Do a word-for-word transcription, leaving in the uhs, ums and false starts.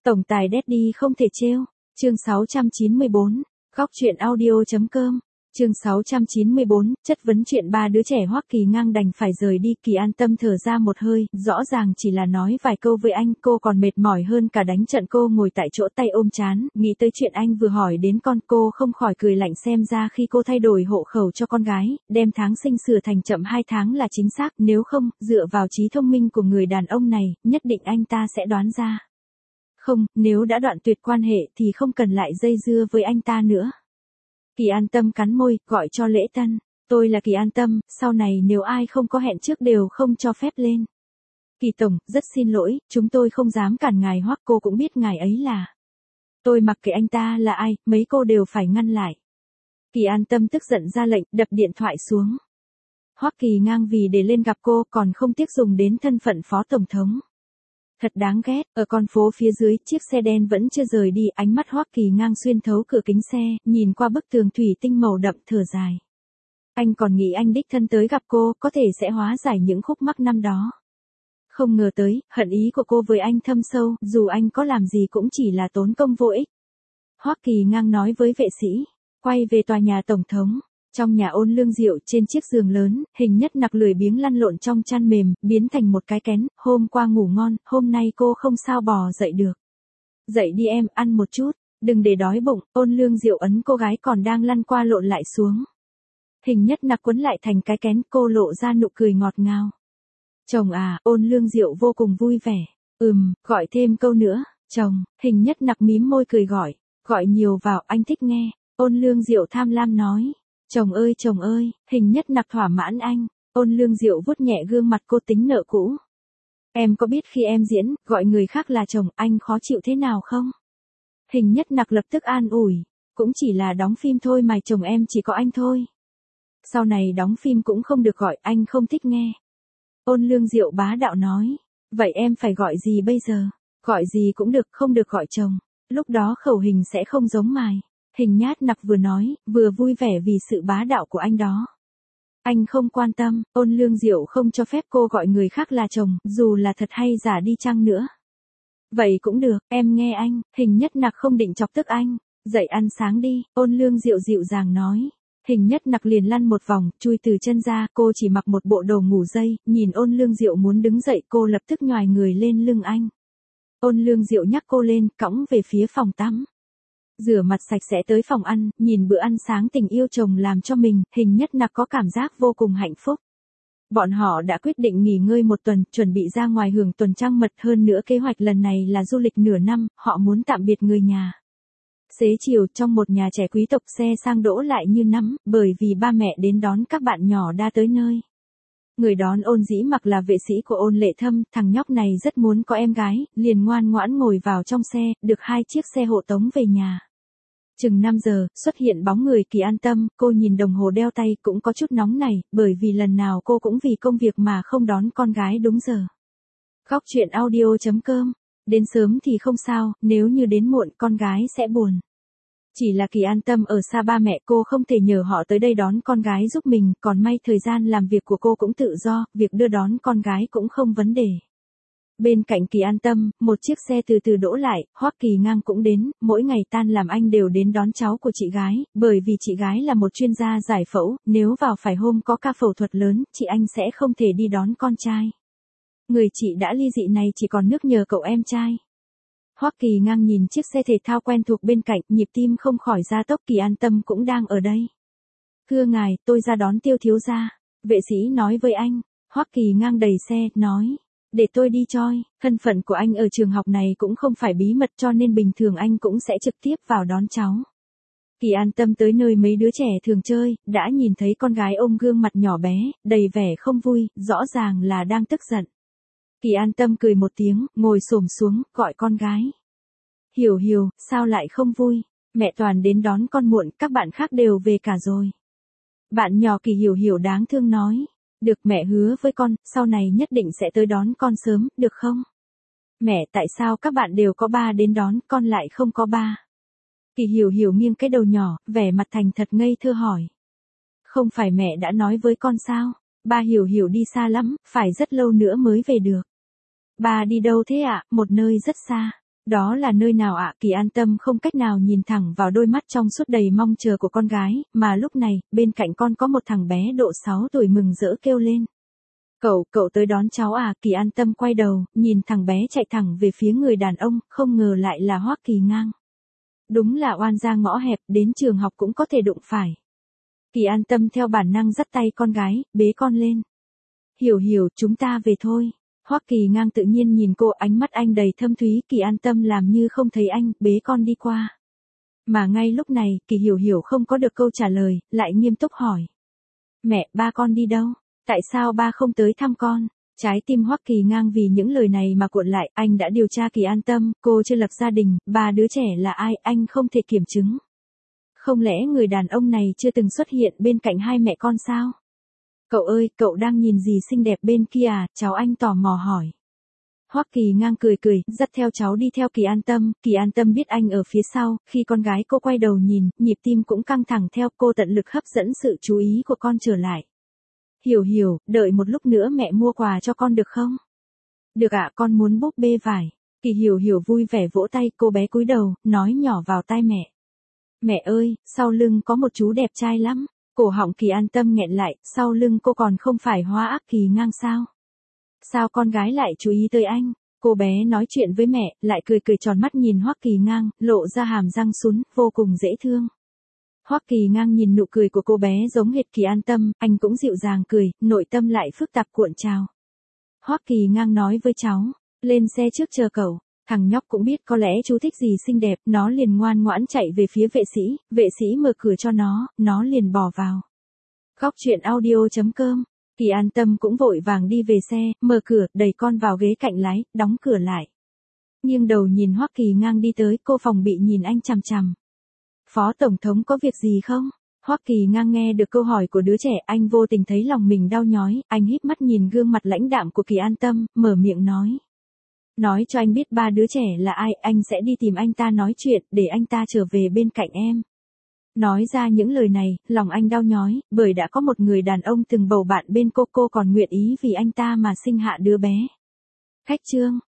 Tổng tài Daddy không thể trêu. Chương sáu trăm chín mươi bốn. Góc truyện audio.com. Chương sáu trăm chín mươi bốn, chất vấn chuyện ba đứa trẻ Hoắc Kỳ Ngang đành phải rời đi. Kỳ An Tâm thở ra một hơi, rõ ràng chỉ là nói vài câu với anh, cô còn mệt mỏi hơn cả đánh trận. Cô ngồi tại chỗ tay ôm trán, nghĩ tới chuyện anh vừa hỏi đến con, cô không khỏi cười lạnh. Xem ra khi cô thay đổi hộ khẩu cho con gái, đem tháng sinh sửa thành chậm hai tháng là chính xác, nếu không, dựa vào trí thông minh của người đàn ông này, nhất định anh ta sẽ đoán ra. Không, nếu đã đoạn tuyệt quan hệ thì không cần lại dây dưa với anh ta nữa. Kỳ An Tâm cắn môi, gọi cho Lễ Tân. Tôi là Kỳ An Tâm, sau này nếu ai không có hẹn trước đều không cho phép lên. Kỳ Tổng, rất xin lỗi, chúng tôi không dám cản ngài. Hoắc cô cũng biết ngài ấy là. Tôi mặc kệ anh ta là ai, mấy cô đều phải ngăn lại. Kỳ An Tâm tức giận ra lệnh, đập điện thoại xuống. Hoắc Kỳ Ngang vì để lên gặp cô còn không tiếc dùng đến thân phận phó tổng thống. Thật đáng ghét, ở con phố phía dưới, chiếc xe đen vẫn chưa rời đi, ánh mắt Hoắc Kỳ Ngang xuyên thấu cửa kính xe, nhìn qua bức tường thủy tinh màu đậm, thở dài. Anh còn nghĩ anh đích thân tới gặp cô, có thể sẽ hóa giải những khúc mắc năm đó. Không ngờ tới, hận ý của cô với anh thâm sâu, dù anh có làm gì cũng chỉ là tốn công vô ích. Hoắc Kỳ Ngang nói với vệ sĩ, quay về tòa nhà tổng thống. Trong nhà Ôn Lương Diệu, trên chiếc giường lớn, Hình Nhất Nặc lười biếng lăn lộn trong chăn mềm, biến thành một cái kén. Hôm qua ngủ ngon, hôm nay cô không sao bò dậy được. Dậy đi em, ăn một chút, đừng để đói bụng. Ôn Lương Diệu ấn cô gái còn đang lăn qua lộn lại xuống. Hình Nhất Nặc quấn lại thành cái kén, cô lộ ra nụ cười ngọt ngào. Chồng à, Ôn Lương Diệu vô cùng vui vẻ. Ừm, gọi thêm câu nữa, chồng. Hình Nhất Nặc mím môi cười gọi, gọi nhiều vào, anh thích nghe. Ôn Lương Diệu tham lam nói. Chồng ơi chồng ơi, Hình Nhất Nặc thỏa mãn anh. Ôn Lương Diệu vuốt nhẹ gương mặt cô tính nợ cũ. Em có biết khi em diễn, gọi người khác là chồng, anh khó chịu thế nào không? Hình Nhất Nặc lập tức an ủi. Cũng chỉ là đóng phim thôi mà, chồng em chỉ có anh thôi. Sau này đóng phim cũng không được gọi, anh không thích nghe. Ôn Lương Diệu bá đạo nói. Vậy em phải gọi gì bây giờ? Gọi gì cũng được, không được gọi chồng. Lúc đó khẩu hình sẽ không giống mài. Hình Nhất Nặc vừa nói, vừa vui vẻ vì sự bá đạo của anh đó. Anh không quan tâm, Ôn Lương Diệu không cho phép cô gọi người khác là chồng, dù là thật hay giả đi chăng nữa. Vậy cũng được, em nghe anh. Hình Nhất Nặc không định chọc tức anh. Dậy ăn sáng đi, Ôn Lương Diệu dịu dàng nói. Hình Nhất Nặc liền lăn một vòng, chui từ chân ra, cô chỉ mặc một bộ đồ ngủ dây, nhìn Ôn Lương Diệu muốn đứng dậy, cô lập tức nhoài người lên lưng anh. Ôn Lương Diệu nhắc cô lên, cõng về phía phòng tắm. Rửa mặt sạch sẽ tới phòng ăn, nhìn bữa ăn sáng tình yêu chồng làm cho mình, Hình Nhất Nặc có cảm giác vô cùng hạnh phúc. Bọn họ đã quyết định nghỉ ngơi một tuần, chuẩn bị ra ngoài hưởng tuần trăng mật. Hơn nữa kế hoạch lần này là du lịch nửa năm, họ muốn tạm biệt người nhà. Xế chiều, trong một nhà trẻ quý tộc, xe sang đỗ lại như nắm, bởi vì ba mẹ đến đón các bạn nhỏ đã tới nơi. Người đón Ôn Dĩ Mặc là vệ sĩ của Ôn Lệ Thâm, thằng nhóc này rất muốn có em gái, liền ngoan ngoãn ngồi vào trong xe, được hai chiếc xe hộ tống về nhà. Chừng năm giờ, xuất hiện bóng người Kỳ An Tâm, cô nhìn đồng hồ đeo tay cũng có chút nóng này, bởi vì lần nào cô cũng vì công việc mà không đón con gái đúng giờ. Góc truyện audio.com. Đến sớm thì không sao, nếu như đến muộn con gái sẽ buồn. Chỉ là Kỳ An Tâm ở xa ba mẹ, cô không thể nhờ họ tới đây đón con gái giúp mình, còn may thời gian làm việc của cô cũng tự do, việc đưa đón con gái cũng không vấn đề. Bên cạnh Kỳ An Tâm, một chiếc xe từ từ đỗ lại, Hoắc Kỳ Ngang cũng đến, mỗi ngày tan làm anh đều đến đón cháu của chị gái, bởi vì chị gái là một chuyên gia giải phẫu, nếu vào phải hôm có ca phẫu thuật lớn, chị anh sẽ không thể đi đón con trai. Người chị đã ly dị này chỉ còn nước nhờ cậu em trai. Hoắc Kỳ Ngang nhìn chiếc xe thể thao quen thuộc bên cạnh, nhịp tim không khỏi gia tốc. Kỳ An Tâm cũng đang ở đây. Thưa ngài, tôi ra đón Tiêu thiếu gia. Vệ sĩ nói với anh. Hoắc Kỳ Ngang đẩy xe, nói. Để tôi đi choi, thân phận của anh ở trường học này cũng không phải bí mật, cho nên bình thường anh cũng sẽ trực tiếp vào đón cháu. Kỳ An Tâm tới nơi mấy đứa trẻ thường chơi, đã nhìn thấy con gái ôm gương mặt nhỏ bé, đầy vẻ không vui, rõ ràng là đang tức giận. Kỳ An Tâm cười một tiếng, ngồi xổm xuống, gọi con gái. Hiểu Hiểu, sao lại không vui? Mẹ toàn đến đón con muộn, các bạn khác đều về cả rồi. Bạn nhỏ Kỳ Hiểu Hiểu đáng thương nói. Được, mẹ hứa với con, sau này nhất định sẽ tới đón con sớm, được không? Mẹ, tại sao các bạn đều có ba đến đón, con lại không có ba? Kỳ Hiểu Hiểu nghiêng cái đầu nhỏ, vẻ mặt thành thật ngây thơ hỏi. Không phải mẹ đã nói với con sao? Ba Hiểu Hiểu đi xa lắm, phải rất lâu nữa mới về được. Ba đi đâu thế ạ? À? Một nơi rất xa. Đó là nơi nào ạ? Kỳ An Tâm không cách nào nhìn thẳng vào đôi mắt trong suốt đầy mong chờ của con gái, mà lúc này, bên cạnh con có một thằng bé độ sáu tuổi mừng rỡ kêu lên. Cậu, cậu tới đón cháu à? Kỳ An Tâm quay đầu, nhìn thằng bé chạy thẳng về phía người đàn ông, không ngờ lại là Hoắc Kỳ Ngang. Đúng là oan gia ngõ hẹp, đến trường học cũng có thể đụng phải. Kỳ An Tâm theo bản năng dắt tay con gái, bế con lên. Hiểu hiểu, chúng ta về thôi. Hoắc Kỳ Ngang tự nhiên nhìn cô, ánh mắt anh đầy thâm thúy. Kỳ An Tâm làm như không thấy anh, bế con đi qua. Mà ngay lúc này, Kỳ Hiểu Hiểu không có được câu trả lời, lại nghiêm túc hỏi. Mẹ, ba con đi đâu? Tại sao ba không tới thăm con? Trái tim Hoắc Kỳ Ngang vì những lời này mà cuộn lại, anh đã điều tra Kỳ An Tâm, cô chưa lập gia đình, ba đứa trẻ là ai, anh không thể kiểm chứng. Không lẽ người đàn ông này chưa từng xuất hiện bên cạnh hai mẹ con sao? Cậu ơi, cậu đang nhìn gì xinh đẹp bên kia à? Cháu anh tò mò hỏi. Hoắc Kỳ Ngang cười cười, dắt theo cháu đi theo Kỳ An Tâm. Kỳ An Tâm biết anh ở phía sau, khi con gái cô quay đầu nhìn, nhịp tim cũng căng thẳng theo, cô tận lực hấp dẫn sự chú ý của con trở lại. Hiểu hiểu, đợi một lúc nữa mẹ mua quà cho con được không? Được ạ, con muốn búp bê vải. Kỳ Hiểu Hiểu vui vẻ vỗ tay, cô bé cúi đầu, nói nhỏ vào tai mẹ. Mẹ ơi, sau lưng có một chú đẹp trai lắm. Cổ họng Kỳ An Tâm nghẹn lại, sau lưng cô còn không phải Hoắc Kỳ Ngang sao? Sao con gái lại chú ý tới anh? Cô bé nói chuyện với mẹ, lại cười cười tròn mắt nhìn Hoắc Kỳ Ngang, lộ ra hàm răng sún, vô cùng dễ thương. Hoắc Kỳ Ngang nhìn nụ cười của cô bé giống hệt Kỳ An Tâm, anh cũng dịu dàng cười, nội tâm lại phức tạp cuộn trào. Hoắc Kỳ Ngang nói với cháu, lên xe trước chờ cậu. Thằng nhóc cũng biết có lẽ chú thích gì xinh đẹp, nó liền ngoan ngoãn chạy về phía vệ sĩ, vệ sĩ mở cửa cho nó, nó liền bò vào. Góc truyện audio chấm com, Kỳ An Tâm cũng vội vàng đi về xe, mở cửa, đẩy con vào ghế cạnh lái, đóng cửa lại. Nghiêng đầu nhìn Hoắc Kỳ Ngang đi tới, cô phòng bị nhìn anh chằm chằm. Phó Tổng thống có việc gì không? Hoắc Kỳ Ngang nghe được câu hỏi của đứa trẻ, anh vô tình thấy lòng mình đau nhói, anh híp mắt nhìn gương mặt lãnh đạm của Kỳ An Tâm, mở miệng nói. Nói cho anh biết ba đứa trẻ là ai, anh sẽ đi tìm anh ta nói chuyện, để anh ta trở về bên cạnh em. Nói ra những lời này, lòng anh đau nhói, bởi đã có một người đàn ông từng bầu bạn bên cô, cô còn nguyện ý vì anh ta mà sinh hạ đứa bé. Khách trương.